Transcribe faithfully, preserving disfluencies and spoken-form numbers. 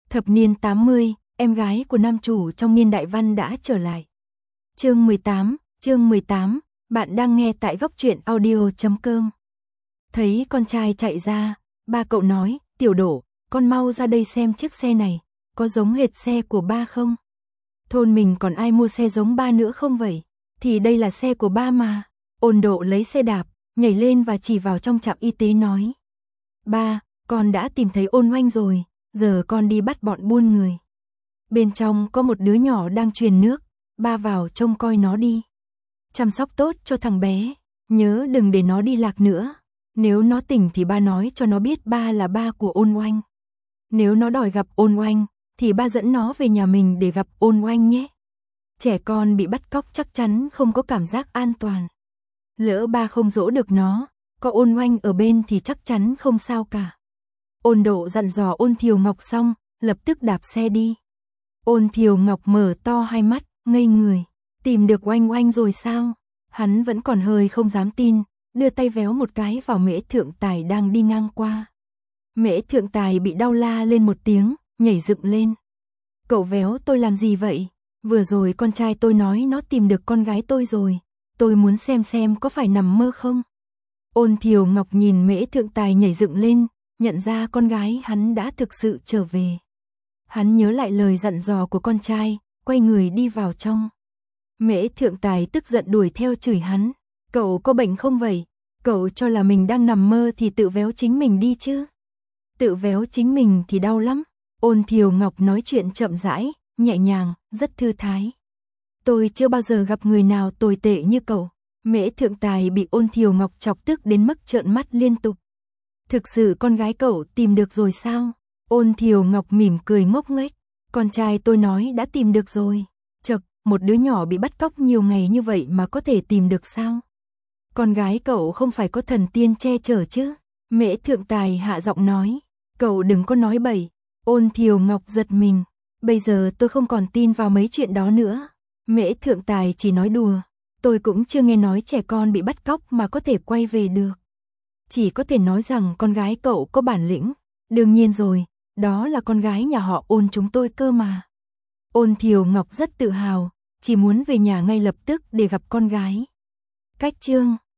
Thập niên tám mươi, em gái của nam chủ trong Niên Đại Văn đã trở lại. Chương mười tám, chương mười tám, bạn đang nghe tại góc truyện audio chấm com. Thấy con trai chạy ra, ba cậu nói, Tiểu Đổ, con mau ra đây xem chiếc xe này, có giống hệt xe của ba không? Thôn mình còn ai mua xe giống ba nữa không vậy? Thì đây là xe của ba mà. Ôn Độ lấy xe đạp, nhảy lên và chỉ vào trong trạm y tế nói. Ba, con đã tìm thấy Ôn Oanh rồi, giờ con đi bắt bọn buôn người. Bên trong có một đứa nhỏ đang truyền nước, ba vào trông coi nó đi. Chăm sóc tốt cho thằng bé, nhớ đừng để nó đi lạc nữa. Nếu nó tỉnh thì ba nói cho nó biết ba là ba của Ôn Oanh. Nếu nó đòi gặp Ôn Oanh, thì ba dẫn nó về nhà mình để gặp Ôn Oanh nhé. Trẻ con bị bắt cóc chắc chắn không có cảm giác an toàn. Lỡ ba không dỗ được nó, có Ôn Oanh ở bên thì chắc chắn không sao cả. Ôn Độ dặn dò Ôn Thiều Ngọc xong, lập tức đạp xe đi. Ôn Thiều Ngọc mở to hai mắt, ngây người. Tìm được Oanh Oanh rồi sao? Hắn vẫn còn hơi không dám tin, đưa tay véo một cái vào Mễ Thượng Tài đang đi ngang qua. Mễ Thượng Tài bị đau la lên một tiếng, nhảy dựng lên. Cậu véo tôi làm gì vậy? Vừa rồi con trai tôi nói nó tìm được con gái tôi rồi. Tôi muốn xem xem có phải nằm mơ không? Ôn Thiều Ngọc nhìn Mễ Thượng Tài nhảy dựng lên, nhận ra con gái hắn đã thực sự trở về. Hắn nhớ lại lời dặn dò của con trai, quay người đi vào trong. Mễ Thượng Tài tức giận đuổi theo chửi hắn. Cậu có bệnh không vậy? Cậu cho là mình đang nằm mơ thì tự véo chính mình đi chứ. Tự véo chính mình thì đau lắm. Ôn Thiều Ngọc nói chuyện chậm rãi, nhẹ nhàng, rất thư thái. Tôi chưa bao giờ gặp người nào tồi tệ như cậu. Mễ Thượng Tài bị Ôn Thiều Ngọc chọc tức đến mức trợn mắt liên tục. Thực sự con gái cậu tìm được rồi sao? Ôn Thiều Ngọc mỉm cười ngốc nghếch. Con trai tôi nói đã tìm được rồi. Chậc, một đứa nhỏ bị bắt cóc nhiều ngày như vậy mà có thể tìm được sao? Con gái cậu không phải có thần tiên che chở chứ? Mễ Thượng Tài hạ giọng nói. Cậu đừng có nói bậy. Ôn Thiều Ngọc giật mình. Bây giờ tôi không còn tin vào mấy chuyện đó nữa. Mễ Thượng Tài chỉ nói đùa. Tôi cũng chưa nghe nói trẻ con bị bắt cóc mà có thể quay về được. Chỉ có thể nói rằng con gái cậu có bản lĩnh. Đương nhiên rồi, đó là con gái nhà họ Ôn chúng tôi cơ mà. Ôn Thiều Ngọc rất tự hào, chỉ muốn về nhà ngay lập tức để gặp con gái. Cách chương